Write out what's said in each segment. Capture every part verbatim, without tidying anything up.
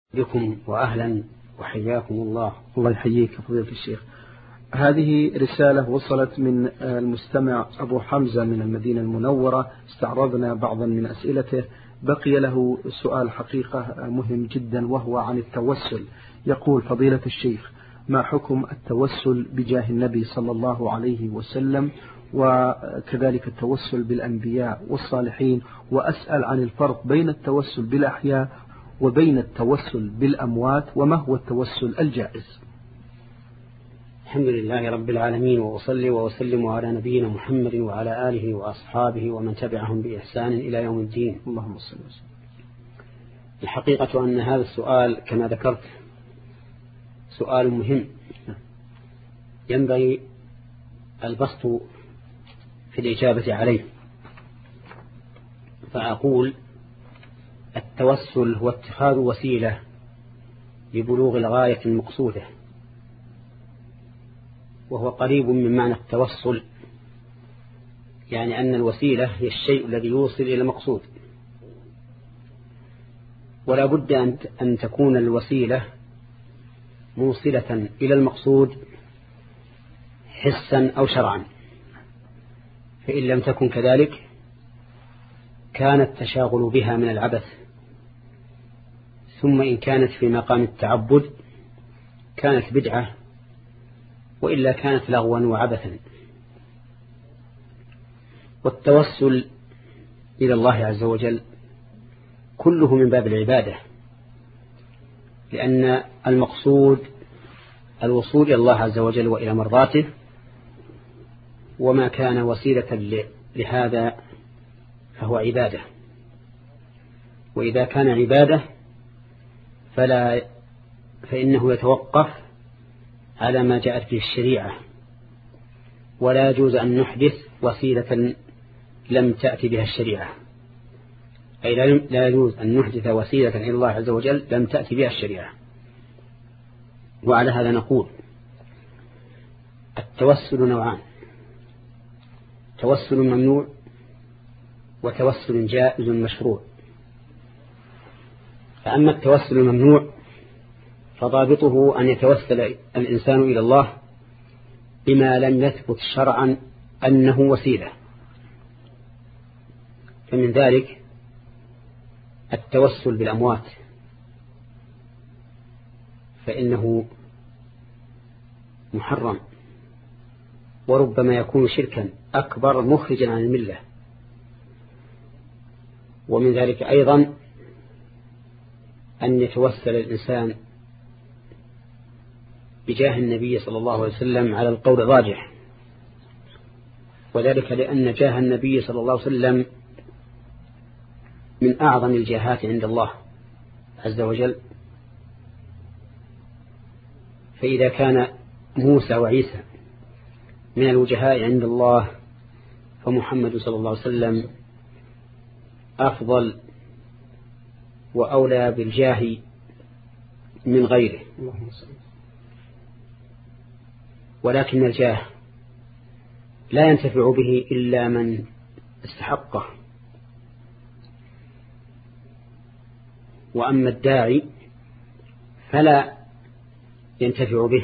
بكم وأهلا وحياكم الله. الله يحييك فضيلة الشيخ. هذه رسالة وصلت من المستمع أبو حمزة من المدينة المنورة، استعرضنا بعضا من أسئلته، بقي له سؤال حقيقة مهم جدا وهو عن التوسل. يقول: فضيلة الشيخ، ما حكم التوسل بجاه النبي صلى الله عليه وسلم وكذلك التوسل بالأنبياء والصالحين؟ وأسأل عن الفرق بين التوسل بالأحياء وبين التوسل بالأموات، وما هو التوسل الجائز؟ الحمد لله رب العالمين، وأصلي وأسلم على نبينا محمد وعلى آله وأصحابه ومن تبعهم بإحسان إلى يوم الدين. اللهم صل وسلم. الحقيقة أن هذا السؤال كما ذكرت سؤال مهم ينبغي البسط في الإجابة عليه، فأقول: التوسل هو اتخاذ وسيلة لبلوغ الغاية المقصودة، وهو قريب من معنى التوصل، يعني أن الوسيلة هي الشيء الذي يوصل إلى المقصود، ولا بد أن تكون الوسيلة موصلة إلى المقصود حسا أو شرعا، فإن لم تكن كذلك كان التشاغل بها من العبث، ثم إن كانت في مقام التعبد كانت بدعة، وإلا كانت لغوا وعبثا. والتوسل إلى الله عز وجل كله من باب العبادة، لأن المقصود الوصول إلى الله عز وجل وإلى مرضاته، وما كان وسيلة لهذا فهو عبادة. وإذا كان عبادة فلا فإنه يتوقف على ما جاءت به الشريعة، ولا يجوز أن نحدث وسيلة لم تأتي بها الشريعة، أي لا يجوز أن نحدث وسيلة إلى الله عز وجل لم تأتي بها الشريعة. وعلى هذا نقول: التوسل نوعان: توسل ممنوع وتوسل جائز مشروع. فأما التوسل الممنوع فضابطه أن يتوسل الإنسان إلى الله بما لم يثبت شرعا أنه وسيلة، فمن ذلك التوسل بالأموات، فإنه محرم وربما يكون شركا أكبر مخرجا عن الملة. ومن ذلك أيضا أن يتوسل الإنسان بجاه النبي صلى الله عليه وسلم على القول الراجح، وذلك لأن جاه النبي صلى الله عليه وسلم من أعظم الجاهات عند الله عز وجل. فإذا كان موسى وعيسى من الوجهاء عند الله فمحمد صلى الله عليه وسلم أفضل وأولى بالجاه من غيره. ولكن الجاه لا ينتفع به إلا من استحقه، وأما الداعي فلا ينتفع به،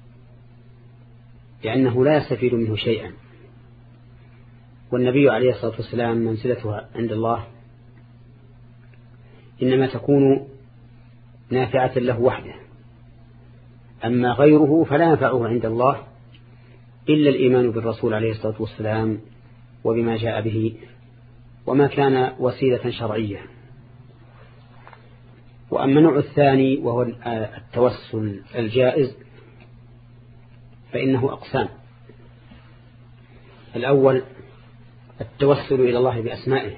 لأنه لا يستفيد منه شيئا. والنبي عليه الصلاة والسلام منزلته عند الله إنما تكون نافعة له وحده، أما غيره فلا ينفعه عند الله إلا الإيمان بالرسول عليه الصلاة والسلام وبما جاء به، وما كان وسيلة شرعية. وأما النوع الثاني وهو التوسل الجائز فإنه أقسام: الأول التوسل إلى الله بأسمائه،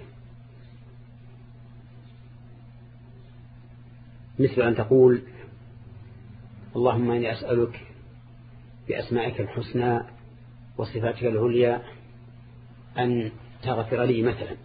مثل أن تقول: اللهم إني أسألك بأسمائك الحسنى وصفاتك العليا أن تغفر لي مثلا،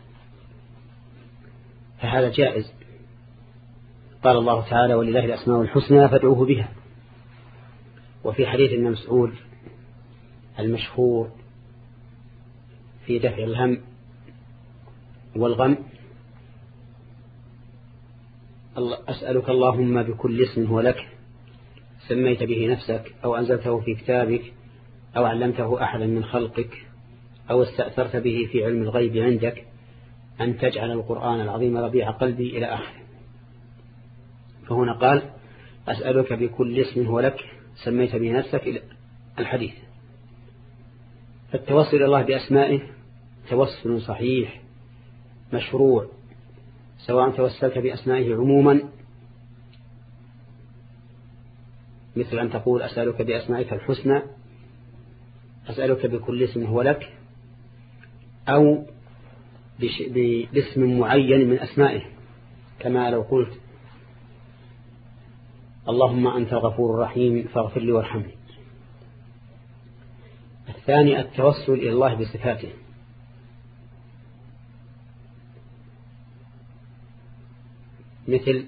فهذا جائز. قال الله تعالى: ولله الأسماء الحسنى فادعوه بها. وفي حديث ابن مسعود المشهور في دفع الهم والغم: أسألك اللهم بكل اسم هو لك سميت به نفسك أو أنزلته في كتابك أو علمته أحدا من خلقك أو استأثرت به في علم الغيب عندك أن تجعل القرآن العظيم ربيع قلبي إلى آخره. فهنا قال أسألك بكل اسم هو لك سميت به نفسك إلى الحديث. فالتوسل إلى الله بأسمائه توسل صحيح مشروع، سواء توسلت بأسمائه عموما مثل أن تقول أسألك بأسمائك الحسنى، أسألك بكل اسم هو لك، أو باسم معين من أسمائه كما لو قلت اللهم أنت الغفور الرحيم فاغفر لي وارحمني. الثاني التوسل إلى الله بصفاته، مثل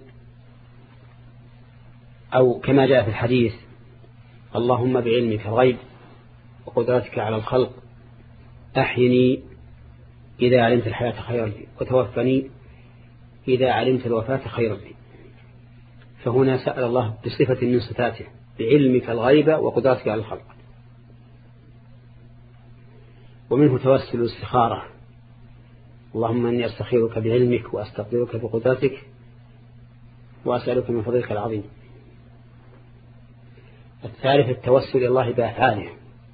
أو كما جاء في الحديث اللهم بعلمك الغيب وقدرتك على الخلق أحيني إذا علمت الحياة خيرا لي وتوفني إذا علمت الوفاة خيرا لي. فهنا سأل الله بصفة من صفاته بعلمك الغيب وقدرتك على الخلق. ومنه توسل الاستخارة، اللهم إني أستخيرك بعلمك وأستقدرك بقدرتك وأسألك من فضلك العظيم. الثالث التوسل إلى الله بأفعاله،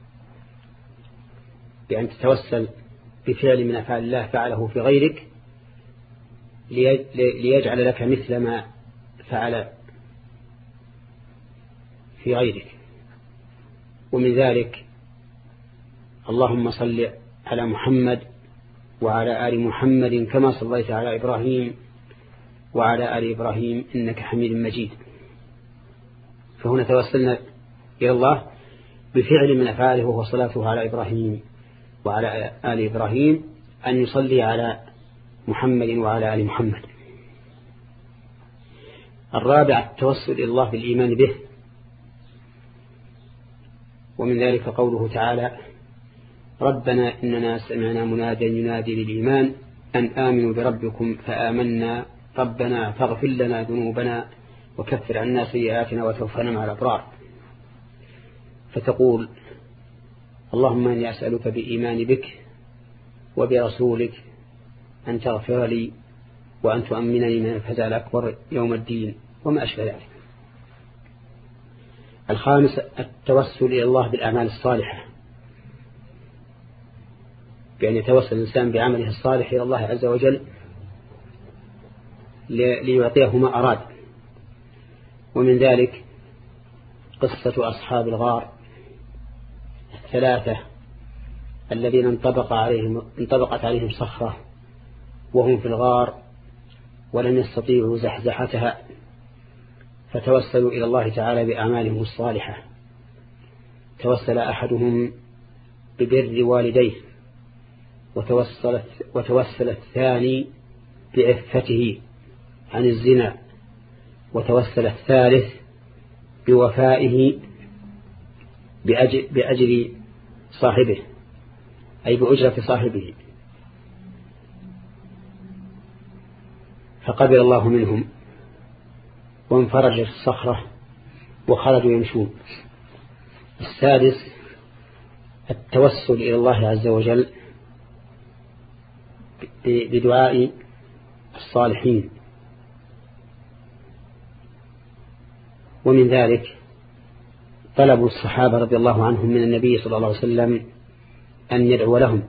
بأن تتوسل بفعل من أفعال الله فعله في غيرك ليجعل لك مثل ما فعل في غيرك. ومن ذلك اللهم صل على محمد وعلى آل محمد كما صليت على إبراهيم وعلى آل إبراهيم إنك حميد مجيد. فهنا توسلنا إلى الله بفعل من أفعاله وهو صلاته على إبراهيم وعلى آل إبراهيم أن يصلي على محمد وعلى آل محمد. الرابع التوسل إلى الله بالإيمان به، ومن ذلك قوله تعالى ربنا إننا سمعنا مناديا ينادي للإيمان أن آمنوا بربكم فآمنا ربنا فاغفر لنا ذنوبنا وكفر عنا سيئاتنا وتوفنا مع الأبرار. فتقول اللهم إني أسألك بإيمان بك وبرسولك أن تغفر لي وأن تؤمنني من الفزع الأكبر يوم الدين وما أشبه ذلك. الخامس التوسل إلى الله بالأعمال الصالحة، بأن يتوسل الإنسان بعمله الصالح إلى الله عز وجل ليعطيه ما أراد. ومن ذلك قصة أصحاب الغار الثلاثة الذين انطبق عليهم انطبقت عليهم صخرة وهم في الغار ولم يستطيعوا زحزحتها، فتوسلوا إلى الله تعالى بأعمالهم الصالحة. توسل أحدهم ببر والديه، وتوسل, وتوسل الثاني بعفته عن الزنا، وتوسل الثالث بوفائه بأجر, بأجر صاحبه أي بأجرة صاحبه، فقبل الله منهم وانفرجت الصخرة وخرجوا يمشون. السادس التوسل إلى الله عز وجل بدعاء الصالحين، ومن ذلك طلب الصحابة رضي الله عنهم من النبي صلى الله عليه وسلم أن يدعو لهم،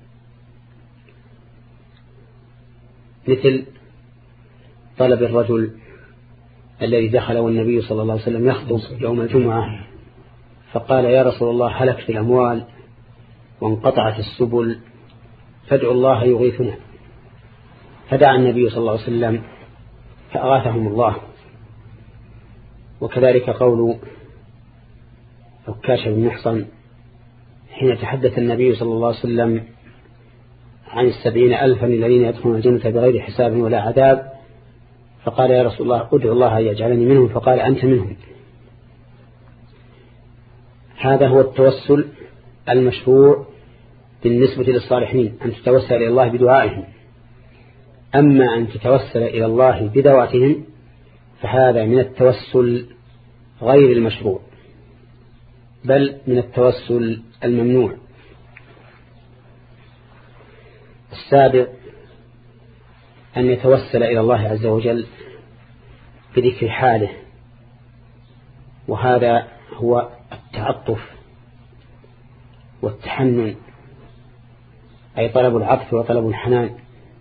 مثل طلب الرجل الذي دخل والنبي صلى الله عليه وسلم يخطب يوم الجمعة فقال يا رسول الله هلكت الأموال وانقطعت السبل فادعوا الله يغيثنا، فدعا النبي صلى الله عليه وسلم فأغاثهم الله. وكذلك قول عكاشة بن محصن حين تحدث النبي صلى الله عليه وسلم عن السبعين ألفا الذين يدخلون الجنة بغير حساب ولا عذاب، فقال يا رسول الله ادعو الله يجعلني منهم، فقال أنت منهم. هذا هو التوسل المشروع بالنسبة للصالحين، أن تتوسل إلى الله بدعائهم. أما أن تتوسل إلى الله بذواتهم فهذا من التوسل غير المشروع، بل من التوسل الممنوع. السابع أن يتوسل إلى الله عز وجل بذكر حاله، وهذا هو التعطف والتحنن، أي طلب العطف وطلب الحنان.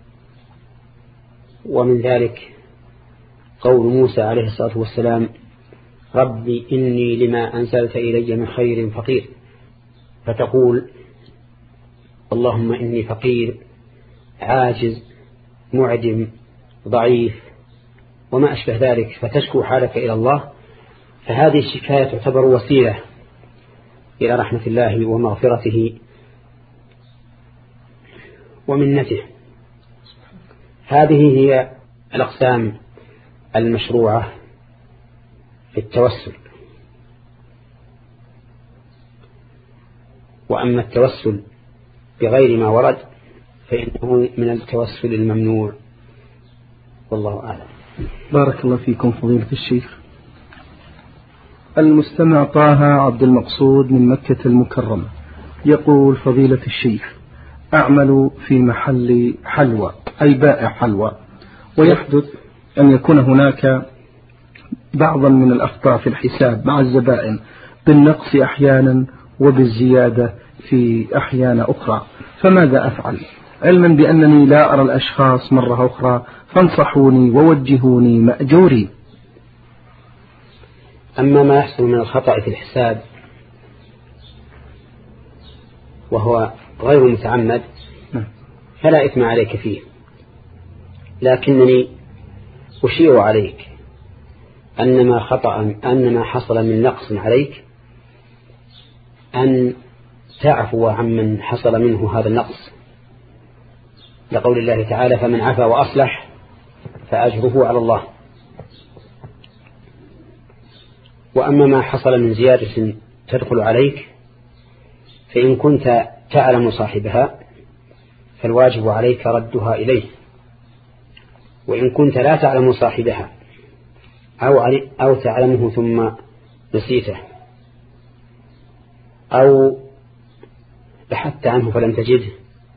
ومن ذلك قول موسى عليه الصلاة والسلام: ربي إني لما أنزلت إلي من خير فقير، فتقول: اللهم إني فقير عاجز معدم ضعيف وما أشبه ذلك، فتشكو حالك إلى الله. فهذه الشكاية تعتبر وسيلة إلى رحمة الله ومغفرته ومنته. هذه هي الأقسام المشروعة في التوسل. وأما التوسل بغير ما ورد فإنه من التوسل الممنوع، والله أعلم. بارك الله فيكم فضيلة الشيخ. المستمع طه عبد المقصود من مكة المكرمة يقول: فضيلة الشيخ، أعمل في محل حلوى، أي بائع حلوى، ويحدث أن يكون هناك بعضا من الأخطاء في الحساب مع الزبائن، بالنقص أحيانا وبالزيادة في أحيان أخرى، فماذا أفعل؟ علما بأنني لا أرى الأشخاص مرة أخرى، فانصحوني ووجهوني مأجوري. أما ما يحصل من الخطأ في الحساب وهو غير متعمد فلا إثم عليك فيه، لكنني أشير عليك أن ما خطأ أن ما حصل من نقص عليك أن تعفو عمن حصل منه هذا النقص، لقول الله تعالى: فمن عفا وأصلح فأجره على الله. وأما ما حصل من زيادة تدخل عليك فإن كنت تعلم صاحبها فالواجب عليك ردها إليه، وإن كنت لا تعلم صاحبها أو, أو تعلمه ثم نسيته أو بحثت عنه فلم تجده،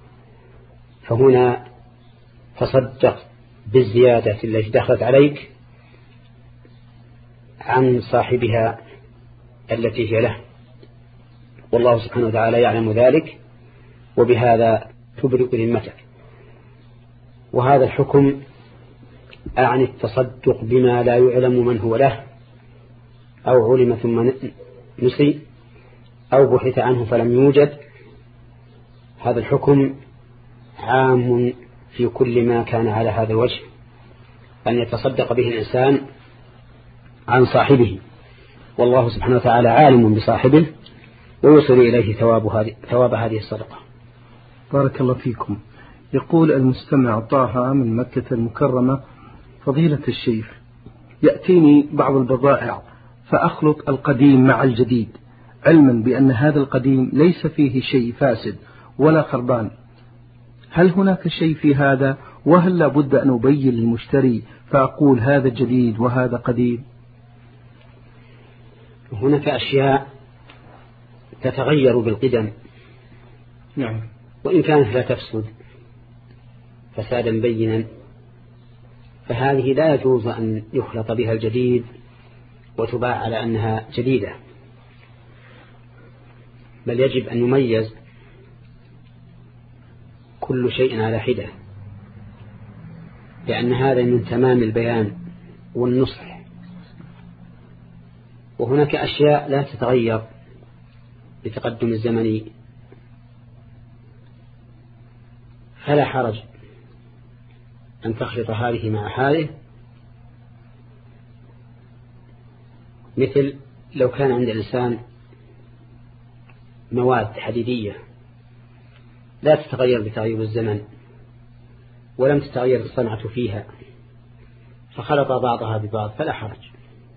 فهنا تصدق بالزيادة التي دخلت عليك عن صاحبها التي هي له، والله سبحانه وتعالى يعلم ذلك، وبهذا تبرئ ذمتك. وهذا الحكم أعني التصدق بما لا يعلم من هو له، أو علم ثم نسي، أو بحث عنه فلم يوجد. هذا الحكم عام في كل ما كان على هذا الوجه، أن يتصدق به الإنسان عن صاحبه، والله سبحانه وتعالى عالم بصاحبه ويوصل إليه ثواب هذه, ثواب هذه الصدقة. بارك الله فيكم. يقول المستمع طه من مكة المكرمة: فضيلة الشيخ، يأتيني بعض البضائع فأخلط القديم مع الجديد، علما بأن هذا القديم ليس فيه شيء فاسد ولا خربان، هل هناك شيء في هذا؟ وهل لا بد أن أبين للمشتري فأقول هذا جديد وهذا قديم؟ هناك أشياء تتغير بالقدم، نعم، وإن كانت لا تفسد فسادا بينا، فهذه لا يجوز أن يخلط بها الجديد وتباع على أنها جديدة، بل يجب أن يميز كل شيء على حدة، لأن هذا من تمام البيان والنصح. وهناك أشياء لا تتغير بتقدم الزمن، فلا حرج أن تخلط هذه مع هذه، مثل لو كان عند الإنسان مواد حديدية لا تتغير بتغير الزمن ولم تتغير الصنعة فيها، فخلط بعضها ببعض فلا حرج،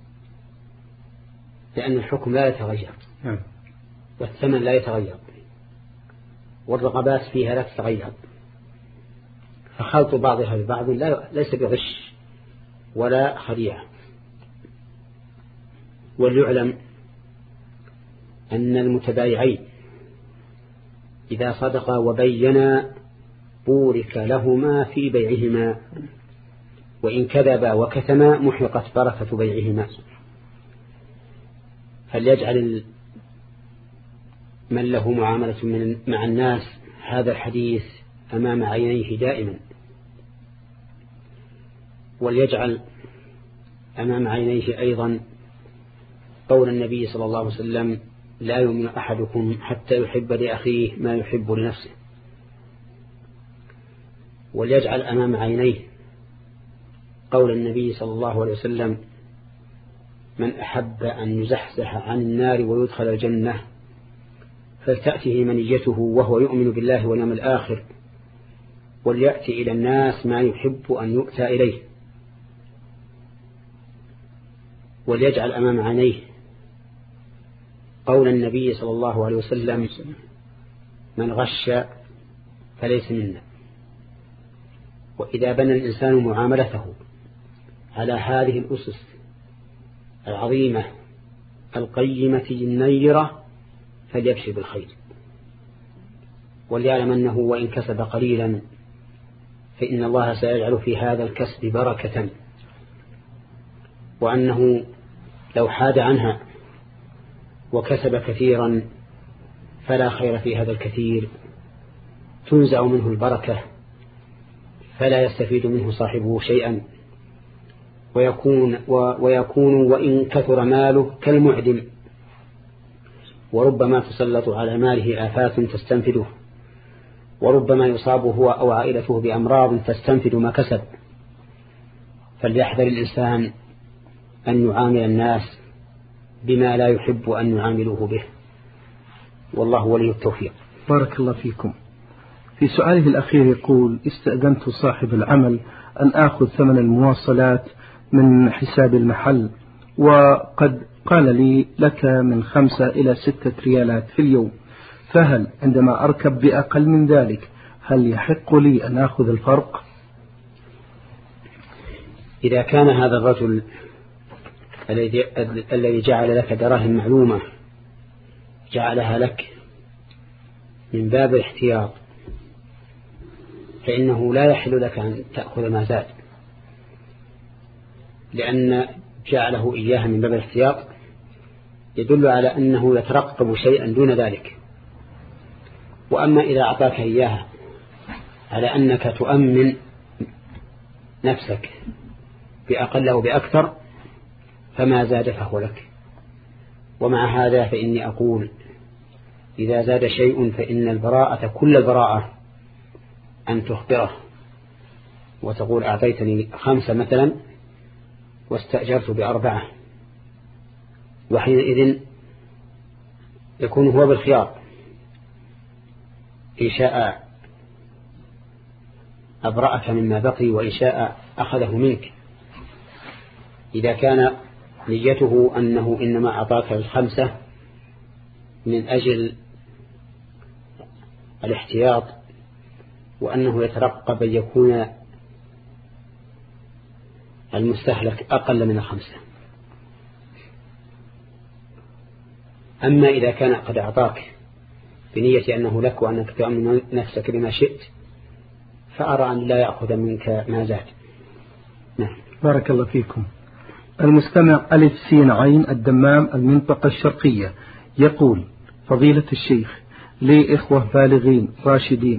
لأن الحكم لا يتغير والثمن لا يتغير والرغبات فيها لا تتغير، فخلط بعضها ببعض لا ليس بغش ولا خديعة. وليعلم أن المتبايعين إذا صدقا وبينا بورك لهما في بيعهما، وإن كذبا وكتما محقت بركة بيعهما. فليجعل من له معاملة من مع الناس هذا الحديث أمام عينيه دائما، وليجعل أمام عينيه أيضا قول النبي صلى الله عليه وسلم: لا يؤمن أحدكم حتى يحب لأخيه ما يحب لنفسه. وليجعل أمام عينيه قول النبي صلى الله عليه وسلم: من أحب أن يزحزح عن النار ويدخل الجنة فلتأته منيته وهو يؤمن بالله واليوم الآخر، وليأتي إلى الناس ما يحب أن يؤتى إليه. وليجعل أمام عينيه قول النبي صلى الله عليه وسلم: من غش فليس منا. وإذا بنى الإنسان معاملته على هذه الأسس العظيمة القيمة النيرة فليبشر بالخير، وليعلم أنه وإن كسب قليلا فإن الله سيجعل في هذا الكسب بركة، وأنه لو حاد عنها وكسب كثيرا فلا خير في هذا الكثير، تنزع منه البركة فلا يستفيد منه صاحبه شيئا، ويكون, ويكون وإن كثر ماله كالمعدم، وربما تسلط على ماله آفات تستنفده، وربما يصاب هو أو عائلته بأمراض تستنفد ما كسب. فليحذر الإنسان أن يعامل الناس بما لا يحب أن يعاملوه به، والله ولي التوفيق. بارك الله فيكم. في سؤاله الأخير يقول: استأذنت صاحب العمل أن آخذ ثمن المواصلات من حساب المحل، وقد قال لي لك من خمسة إلى ستة ريالات في اليوم، فهل عندما أركب بأقل من ذلك هل يحق لي أن آخذ الفرق؟ إذا كان هذا الرجل الذي جعل لك دراهم معلومة جعلها لك من باب الاحتياط، فإنه لا يحل لك أن تأخذ ما زاد، لأن جعله إياها من باب الاحتياط يدل على أنه يترقب شيئا دون ذلك. وأما إذا أعطاك إياها على أنك تؤمن نفسك بأقل أو بأكثر فما زاد فهو لك. ومع هذا فإني أقول: إذا زاد شيء فإن البراءة كل البراءة أن تخبره وتقول: أعطيتني خمسة مثلا واستأجرت بأربعة، وحينئذ يكون هو بالخيار، إن شاء أبرأك مما بقي وإن شاء أخذه منك. إذا كان نيته أنه إنما أعطاك الخمسة من أجل الاحتياط وأنه يترقب أن يكون المستهلك أقل من الخمسة. أما إذا كان قد أعطاك بنية أنه لك وأنك تؤمن نفسك بما شئت فأرى أن لا يأخذ منك ما زاد. نعم. بارك الله فيكم. المستمع ألف سين عين الدمام المنطقة الشرقية يقول: فضيلة الشيخ، لي إخوة بالغين راشدين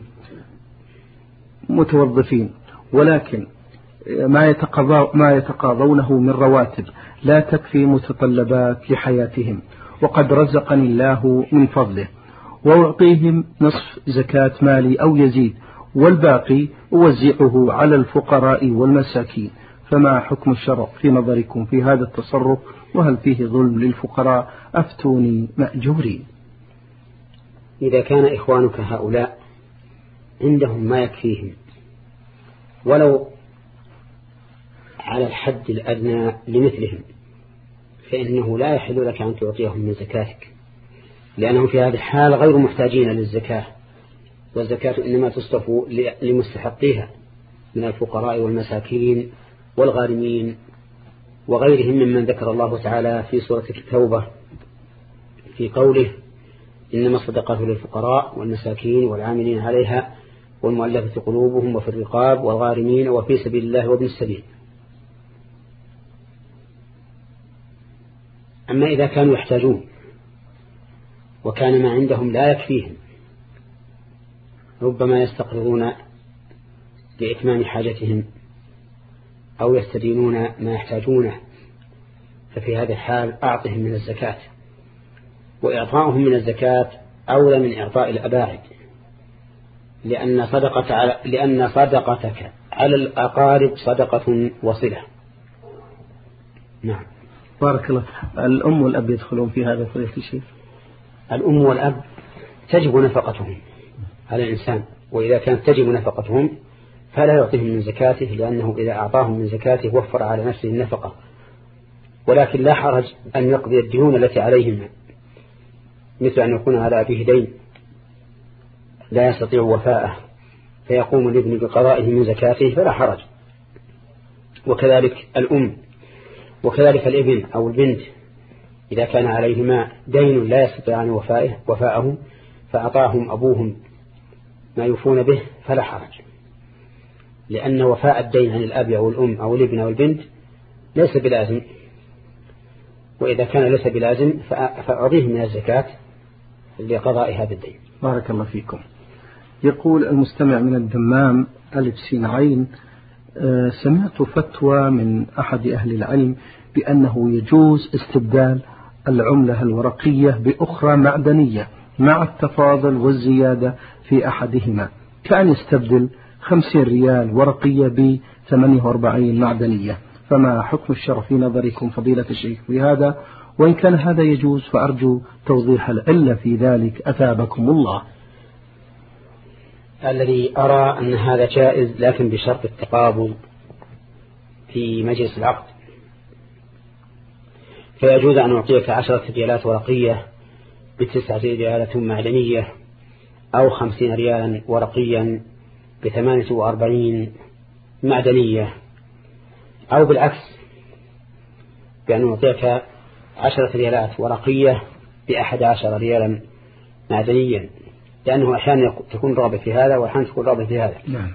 متوظفين، ولكن ما يتقاضى ما يتقاضونه من رواتب لا تكفي متطلبات لحياتهم، وقد رزقني الله من فضله، وأعطيهم نصف زكاة مالي أو يزيد، والباقي أوزعه على الفقراء والمساكين، فما حكم الشرع في نظركم في هذا التصرف؟ وهل فيه ظلم للفقراء؟ أفتوني مأجورين. إذا كان إخوانك هؤلاء عندهم ما يكفيهم ولو على الحد الأدنى لمثلهم فإنه لا يحل لك أن تعطيهم من زكاتك، لأنهم في هذه الحال غير محتاجين للزكاة، والزكاة إنما تصرف لمستحقيها من الفقراء والمساكين والغارمين وغيرهم ممن ذكر الله تعالى في سورة التوبة في قوله إنما الصدقات للفقراء والمساكين والعاملين عليها والمؤلفة قلوبهم وفي الرقاب والغارمين وفي سبيل الله وابن السبيل. أما إذا كانوا يحتاجون وكان ما عندهم لا يكفيهم، ربما يستقرضون لإتمام حاجتهم أو يستدينون ما يحتاجونه، ففي هذا الحال أعطهم من الزكاة، وإعطاؤهم من الزكاة أولى من إعطاء الأباعد، لأن صدقة على لأن صدقتك على الأقارب صدقة وصلة. نعم. بارك الله. الأم والأب يدخلون في هذا فضيلة الشيخ؟ الأم والأب تجب نفقتهم على الإنسان، وإذا كانت تجب نفقتهم فلا يعطيهم من زكاته، لأنه إذا أعطاهم من زكاته وفر على نفسه النفقة، ولكن لا حرج أن يقضي الديون التي عليهم، مثل أن يكون على أبيه دين لا يستطيع وفاءه فيقوم الابن بقضائه من زكاته فلا حرج، وكذلك الأم، وكذلك الابن أو البنت إذا كان عليهما دين لا يستطيعان وفاءه وفاءه فأعطاهم أبوهم ما يوفون به فلا حرج، لأن وفاء الدين عن الأب أو الأم أو الابن أو البنت ليس بلازم، وإذا كان ليس بلازم فأعطيهم من الزكاة لقضاء هذا الدين. بارك الله فيكم. يقول المستمع من الدمام ألف سين عين: أه سمعت فتوى من أحد أهل العلم بأنه يجوز استبدال العملة الورقية بأخرى معدنية مع التفاضل والزيادة في أحدهما، كأن يستبدل خمسين ريال ورقية ب ثمانية وأربعين معدنية، فما حكم الشرع في نظركم فضيلة الشيخ بهذا؟ وإن كان هذا يجوز فأرجو توضيح العلة في ذلك أثابكم الله. الذي أرى أن هذا جائز، لكن بشرط التقابل في مجلس العقد، فيجوز أن أعطيك عشرة ريالات ورقية بتسعة ريالات معدنية، أو خمسين ريالا ورقيا بثمانية وأربعين معدنية، أو بالعكس بأن أعطيك عشرة ريالات ورقية بأحد عشر ريالا معدنيا، لأنه أحيانا تكون رابط في هذا وأحيانا تكون رابط في هذا. نعم.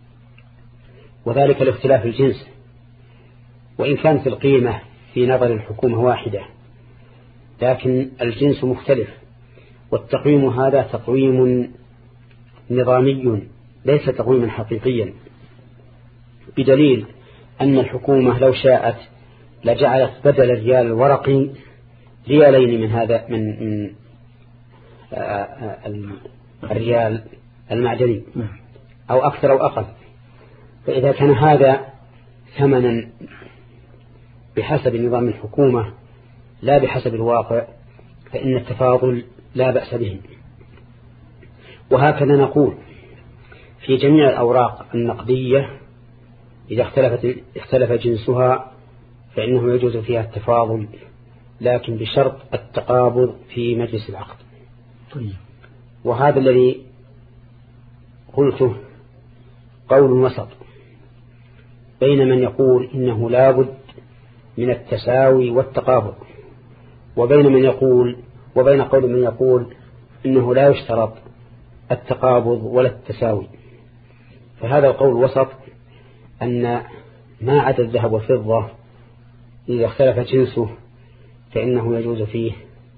وذلك لاختلاف الجنس، وإن كانت القيمة في نظر الحكومة واحدة لكن الجنس مختلف، والتقويم هذا تقويم نظامي ليس تقويما حقيقيا، بدليل أن الحكومة لو شاءت لجعلت بدل الريال الورقي ريالين من هذا من, من الريال المعدني أو أكثر أو أقل، فإذا كان هذا ثمنا بحسب نظام الحكومة لا بحسب الواقع فإن التفاضل لا بأس به. وهكذا نقول في جميع الأوراق النقدية إذا اختلفت اختلف جنسها فإنه يجوز فيها التفاضل، لكن بشرط التقابض في مجلس العقد. طيب. وهذا الذي قلته قول وسط بين من يقول إنه لا بد من التساوي والتقابض، وبين من يقول وبين قول من يقول إنه لا يشترط التقابض ولا التساوي. فهذا القول وسط أن ما عدا الذهب والفضة إذا اختلف جنسه فإنه يجوز فيه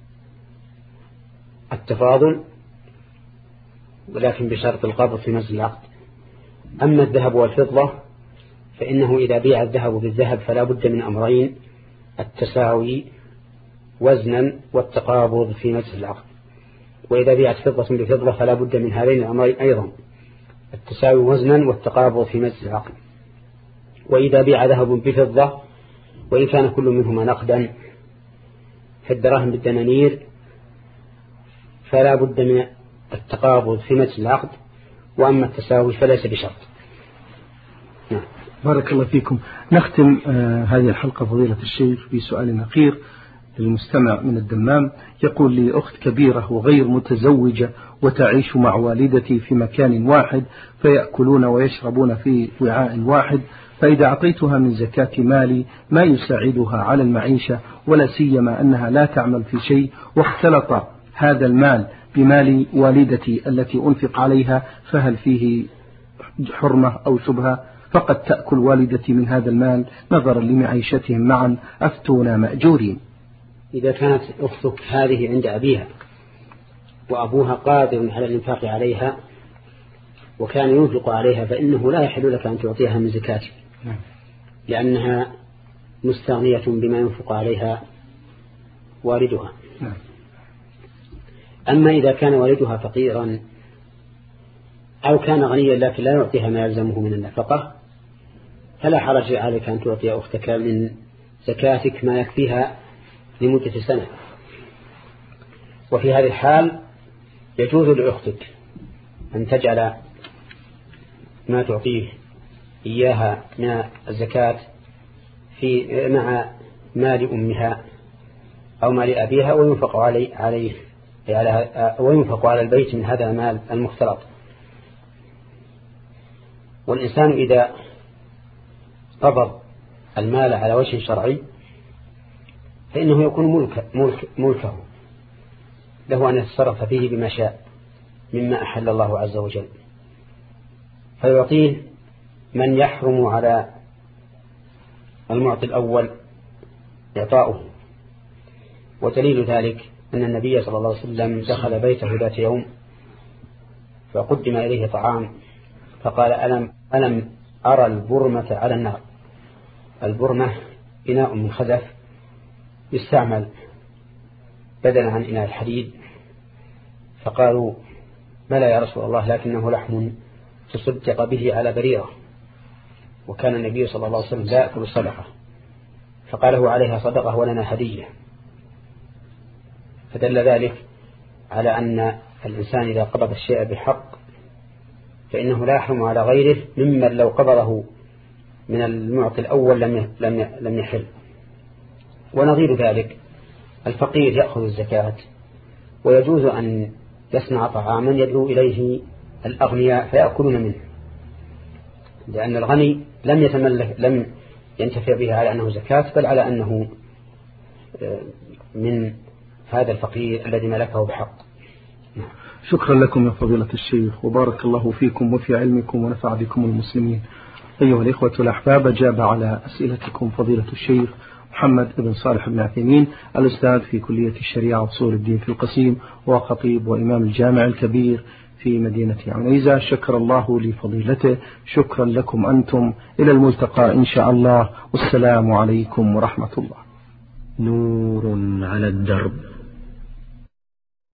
التفاضل، ولكن بشرط القبض في مجلس العقد. أما الذهب والفضة فإنه إذا بيع الذهب بالذهب فلا بد من أمرين: التساوي وزنا والتقابض في مجلس العقد، وإذا بيعت فضة بفضة فلا بد من هذين الأمرين أيضا: التساوي وزنا والتقابض في مجلس العقد. وإذا بيع ذهب بفضة وإن كان كل منهما نقدا في الدراهم بالدنانير فلا بد من التقابض في مجلس العقد، وأما التساوي فليس بشرط. نعم. بارك الله فيكم. نختم آه هذه الحلقة فضيلة الشيخ بسؤال أخير للمستمع من الدمام. يقول لي: أخت كبيرة وغير متزوجة وتعيش مع والدتي في مكان واحد، فيأكلون ويشربون في وعاء واحد، فإذا أعطيتها من زكاة مالي ما يساعدها على المعيشة، ولا سيما أنها لا تعمل في شيء، واختلط هذا المال بمال والدتي التي أنفق عليها، فهل فيه حرمة أو شبهة؟ فقد تأكل والدتي من هذا المال نظرا لمعيشتهم معا، أفتونا مأجورين. إذا كانت أختك هذه عند أبيها وأبوها قادر على الإنفاق عليها وكان ينفق عليها، فإنه لا يحل لك أن تعطيها من زكاة، لأنها مستغنية بما ينفق عليها والدها. أما إذا كان والدها فقيرا أو كان غنيا لكن لا يعطيها ما يلزمه من النفقة، فلا حرج عليك أن تعطي أختك من زكاتك ما يكفيها لمدة سنة. وفي هذه الحال يجوز لأختك أن تجعل ما تعطيه إياها من الزكاة في مع مال أمها أو مال أبيها، وينفق عليه, عليه وينفق على البيت من هذا المال المختلط. والإنسان إذا قبض المال على وجه شرعي فإنه يكون ملك ملك ملكه، له أن يتصرف فيه بما شاء مما أحل الله عز وجل، فيعطيه من يحرم على المعطي الأول إعطاؤه. ودليل ذلك أن النبي صلى الله عليه وسلم دخل بيته ذات يوم فقدم إليه طعام فقال: ألم, ألم أرى البرمة على النار. البرمة إناء من خزف يستعمل بدلا عن إناء الحديد. فقالوا: بلى يا رسول الله، لكنه لحم تصدق به على بريرة، وكان النبي صلى الله عليه وسلم لا يأكل الصدقة، فقاله عليها صدقة ولنا هدية. فدل ذلك على أن الإنسان إذا قبض الشيء بحق فإنه لا يحرم على غيره ممن لو قبضه من المعطي الأول لم لم يحل. ونظير ذلك الفقير يأخذ الزكاة، ويجوز أن يصنع طعاما يدعو إليه الأغنياء فيأكلون منه، لأن الغني لم يتملك لم ينتفع بها على أنه زكاة، بل على أنه من هذا الفقير الذي ملكه بحق. شكرا لكم يا فضيلة الشيخ، وبارك الله فيكم وفي علمكم ونفع بكم المسلمين. أيها الإخوة الأحباب، أجاب على أسئلتكم فضيلة الشيخ محمد بن صالح بن عثيمين، الأستاذ في كلية الشريعة وأصول الدين في القصيم، وخطيب وإمام الجامع الكبير في مدينة عنيزة. شكر الله لفضيلته. شكرا لكم أنتم، إلى الملتقى إن شاء الله، والسلام عليكم ورحمة الله. نور على الدرب.